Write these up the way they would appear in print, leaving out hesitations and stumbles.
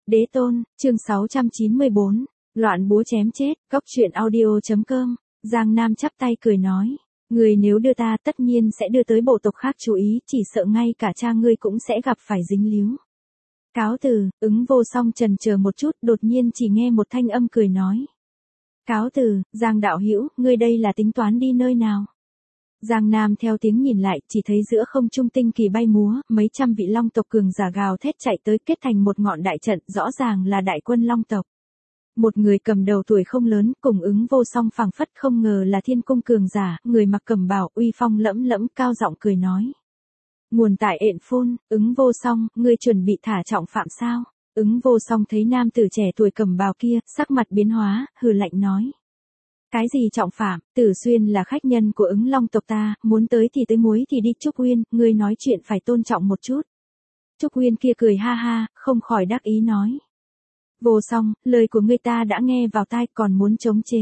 Đế tôn, chương 694, loạn búa chém chết, góc truyện audio.com, Giang Nam chắp tay cười nói. Người nếu đưa ta tất nhiên sẽ đưa tới bộ tộc khác chú ý, chỉ sợ ngay cả cha ngươi cũng sẽ gặp phải dính líu. Cáo từ, Ứng Vô Song chần chờ một chút, đột nhiên chỉ nghe một thanh âm cười nói. Cáo từ, Giang đạo hữu, ngươi đây là tính toán đi nơi nào? Giang Nam theo tiếng nhìn lại, chỉ thấy giữa không trung tinh kỳ bay múa, mấy trăm vị long tộc cường giả gào thét chạy tới kết thành một ngọn đại trận, rõ ràng là đại quân long tộc. Một người cầm đầu tuổi không lớn, cùng Ứng Vô Song phảng phất, không ngờ là thiên cung cường giả, người mặc cẩm bào, uy phong lẫm lẫm, cao giọng cười nói. Nguồn tại Ện Phôn, Ứng Vô Song, ngươi chuẩn bị thả trọng phạm sao? Ứng Vô Song thấy nam tử trẻ tuổi cẩm bào kia, sắc mặt biến hóa, hừ lạnh nói. Cái gì trọng phạm, Tử Xuyên là khách nhân của Ứng Long tộc ta, muốn tới thì tới muối thì đi. Trúc Uyên, ngươi nói chuyện phải tôn trọng một chút. Trúc Uyên kia cười ha ha, không khỏi đắc ý nói. Vô Song, lời của ngươi ta đã nghe vào tai, còn muốn chống chế.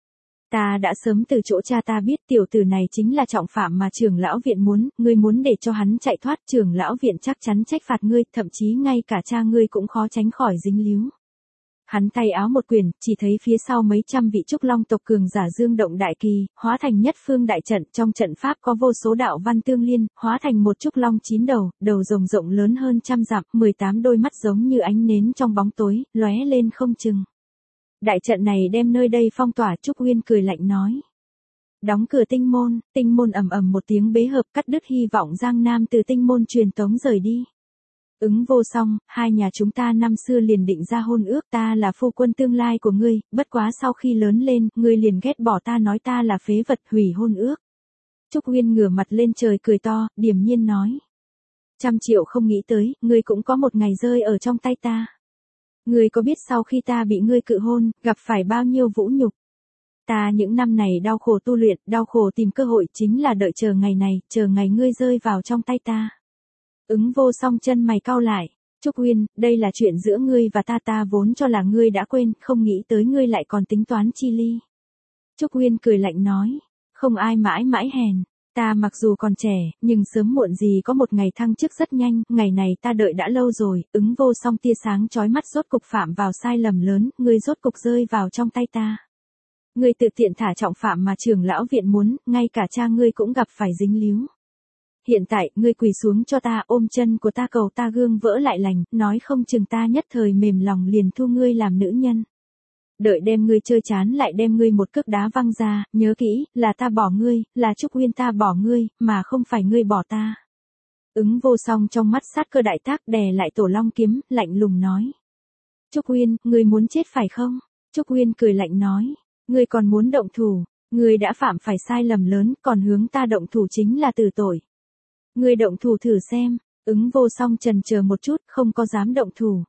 Ta đã sớm từ chỗ cha ta biết tiểu tử này chính là trọng phạm mà trưởng lão viện muốn, ngươi muốn để cho hắn chạy thoát, trưởng lão viện chắc chắn trách phạt ngươi, thậm chí ngay cả cha ngươi cũng khó tránh khỏi dính líu. Hắn tay áo một quyền, chỉ thấy phía sau mấy trăm vị trúc long tộc cường giả dương động đại kỳ, hóa thành nhất phương đại trận, trong trận pháp có vô số đạo văn tương liên, hóa thành một trúc long 9 đầu, đầu rồng rộng lớn hơn trăm dặm, 18 đôi mắt giống như ánh nến trong bóng tối, lóe lên không chừng. Đại trận này đem nơi đây phong tỏa. Trúc Uyên cười lạnh nói. Đóng cửa tinh môn ầm ầm một tiếng bế hợp, cắt đứt hy vọng Giang Nam từ tinh môn truyền tống rời đi. Ứng Vô Song, hai nhà chúng ta năm xưa liền định ra hôn ước, ta là phu quân tương lai của ngươi, bất quá sau khi lớn lên, ngươi liền ghét bỏ ta, nói ta là phế vật, hủy hôn ước. Trúc Uyên ngửa mặt lên trời cười to, điềm nhiên nói. 100 triệu không nghĩ tới, ngươi cũng có một ngày rơi ở trong tay ta. Ngươi có biết sau khi ta bị ngươi cự hôn, gặp phải bao nhiêu vũ nhục? Ta những năm này đau khổ tu luyện, đau khổ tìm cơ hội, chính là đợi chờ ngày này, chờ ngày ngươi rơi vào trong tay ta. Ứng Vô Song chân mày cau lại. Trúc Uyên, đây là chuyện giữa ngươi và ta vốn cho là ngươi đã quên, không nghĩ tới ngươi lại còn tính toán chi ly. Trúc Uyên cười lạnh nói. Không ai mãi mãi hèn. Ta mặc dù còn trẻ, nhưng sớm muộn gì có một ngày thăng chức rất nhanh, ngày này ta đợi đã lâu rồi. Ứng Vô Song tia sáng chói mắt, rốt cục phạm vào sai lầm lớn, ngươi rốt cục rơi vào trong tay ta. Ngươi tự tiện thả trọng phạm mà trưởng lão viện muốn, ngay cả cha ngươi cũng gặp phải dính líu. Hiện tại, ngươi quỳ xuống cho ta, ôm chân của ta cầu ta gương vỡ lại lành, nói không chừng ta nhất thời mềm lòng liền thu ngươi làm nữ nhân. Đợi đem ngươi chơi chán lại đem ngươi một cước đá văng ra, nhớ kỹ, là ta bỏ ngươi, là Trúc Uyên ta bỏ ngươi, mà không phải ngươi bỏ ta. Ứng Vô Song trong mắt sát cơ đại tác, đè lại tổ long kiếm, lạnh lùng nói. Trúc Uyên, ngươi muốn chết phải không? Trúc Uyên cười lạnh nói. Ngươi còn muốn động thủ, ngươi đã phạm phải sai lầm lớn, còn hướng ta động thủ chính là tử tội. Ngươi động thủ thử xem. Ứng Vô Song chần chờ một chút, không có dám động thủ.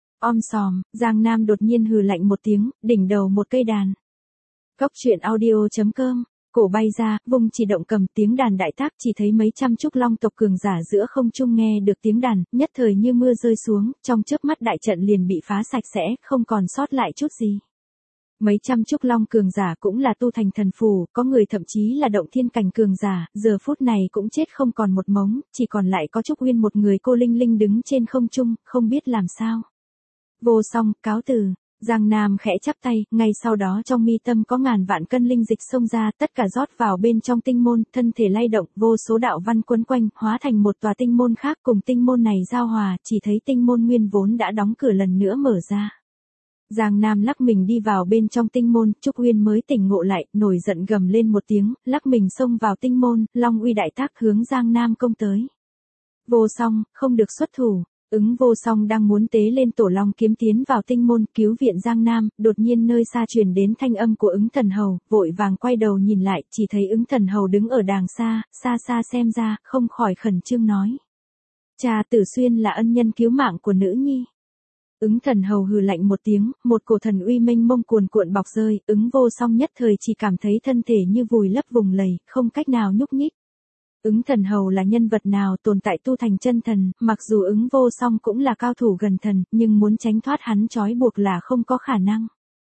Sòm, Giang Nam đột nhiên hừ lạnh một tiếng, đỉnh đầu một cây đàn. Góc truyện audio.com, cổ bay ra, vùng chỉ động cầm, tiếng đàn đại tác, chỉ thấy mấy trăm trúc long tộc cường giả giữa không trung nghe được tiếng đàn, nhất thời như mưa rơi xuống, trong chớp mắt đại trận liền bị phá sạch sẽ, không còn sót lại chút gì. Mấy trăm trúc long cường giả cũng là tu thành thần phù, có người thậm chí là động thiên cảnh cường giả, giờ phút này cũng chết không còn một mống, chỉ còn lại có Trúc Uyên một người cô linh linh đứng trên không trung, không biết làm sao. Vô Song, cáo từ. Giang Nam khẽ chắp tay, ngay sau đó trong mi tâm có ngàn vạn cân linh dịch xông ra, tất cả rót vào bên trong tinh môn, thân thể lay động, vô số đạo văn quấn quanh, hóa thành một tòa tinh môn khác, cùng tinh môn này giao hòa, chỉ thấy tinh môn nguyên vốn đã đóng cửa lần nữa mở ra. Giang Nam lắc mình đi vào bên trong tinh môn, Trúc Uyên mới tỉnh ngộ lại, nổi giận gầm lên một tiếng, lắc mình xông vào tinh môn, long uy đại tác hướng Giang Nam công tới. Vô Song, không được xuất thủ. Ứng Vô Song đang muốn tế lên tổ long kiếm tiến vào tinh môn cứu viện Giang Nam, đột nhiên nơi xa truyền đến thanh âm của Ứng Thần Hầu, vội vàng quay đầu nhìn lại, chỉ thấy Ứng Thần Hầu đứng ở đàng xa, xa xa xem ra, không khỏi khẩn trương nói. Cha Tử Xuyên là ân nhân cứu mạng của nữ nhi. Ứng Thần Hầu hừ lạnh một tiếng, một cổ thần uy mênh mông cuồn cuộn bọc rơi, Ứng Vô Song nhất thời chỉ cảm thấy thân thể như vùi lấp vùng lầy, không cách nào nhúc nhích. Ứng Thần Hầu là nhân vật nào tồn tại tu thành chân thần, mặc dù Ứng Vô Song cũng là cao thủ gần thần, nhưng muốn tránh thoát hắn trói buộc là không có khả năng.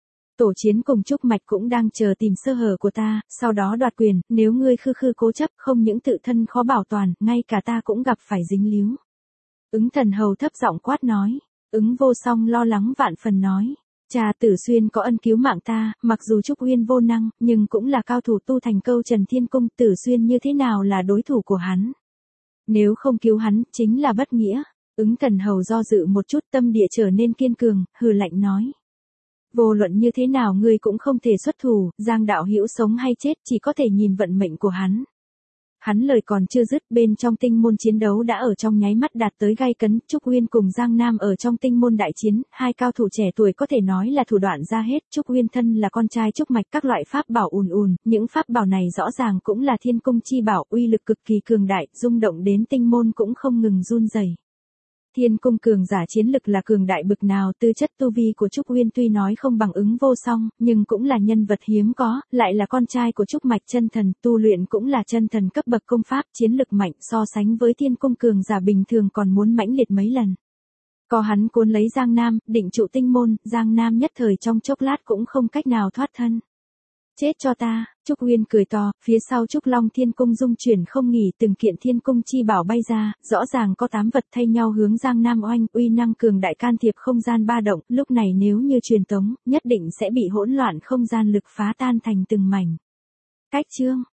Tổ Chiến cùng Trúc Mạch cũng đang chờ tìm sơ hở của ta, sau đó đoạt quyền, nếu ngươi khư cố chấp, không những tự thân khó bảo toàn, ngay cả ta cũng gặp phải dính líu. Ứng Thần Hầu thấp giọng quát nói. Ứng Vô Song lo lắng vạn phần nói. Cha Tử Xuyên có ân cứu mạng ta, mặc dù Trúc Uyên vô năng, nhưng cũng là cao thủ tu thành câu Trần Thiên Cung, Tử Xuyên như thế nào là đối thủ của hắn. Nếu không cứu hắn, chính là bất nghĩa. Ứng Thần Hầu do dự một chút, tâm địa trở nên kiên cường, hừ lạnh nói. Vô luận như thế nào ngươi cũng không thể xuất thủ, Giang đạo hữu sống hay chết chỉ có thể nhìn vận mệnh của hắn. Hắn lời còn chưa dứt, bên trong tinh môn chiến đấu đã ở trong nháy mắt đạt tới gay cấn, Trúc Uyên cùng Giang Nam ở trong tinh môn đại chiến, hai cao thủ trẻ tuổi có thể nói là thủ đoạn ra hết, Trúc Uyên thân là con trai Trúc Mạch, các loại pháp bảo ùn ùn, những pháp bảo này rõ ràng cũng là thiên cung chi bảo, uy lực cực kỳ cường đại, rung động đến tinh môn cũng không ngừng run rẩy. Thiên cung cường giả chiến lực là cường đại bực nào, tư chất tu vi của Trúc Uyên tuy nói không bằng Ứng Vô Song, nhưng cũng là nhân vật hiếm có, lại là con trai của Trúc Mạch chân thần, tu luyện cũng là chân thần cấp bậc công pháp, chiến lực mạnh, so sánh với thiên cung cường giả bình thường còn muốn mãnh liệt mấy lần. Có hắn cuốn lấy Giang Nam, định trụ tinh môn, Giang Nam nhất thời trong chốc lát cũng không cách nào thoát thân. Chết cho ta, Trúc Uyên cười to, phía sau Trúc Long Thiên Cung dung chuyển không nghỉ, từng kiện thiên cung chi bảo bay ra, rõ ràng có 8 vật thay nhau hướng Giang Nam oanh, uy năng cường đại can thiệp không gian ba động, lúc này nếu như truyền tống, nhất định sẽ bị hỗn loạn không gian lực phá tan thành từng mảnh. Cách chương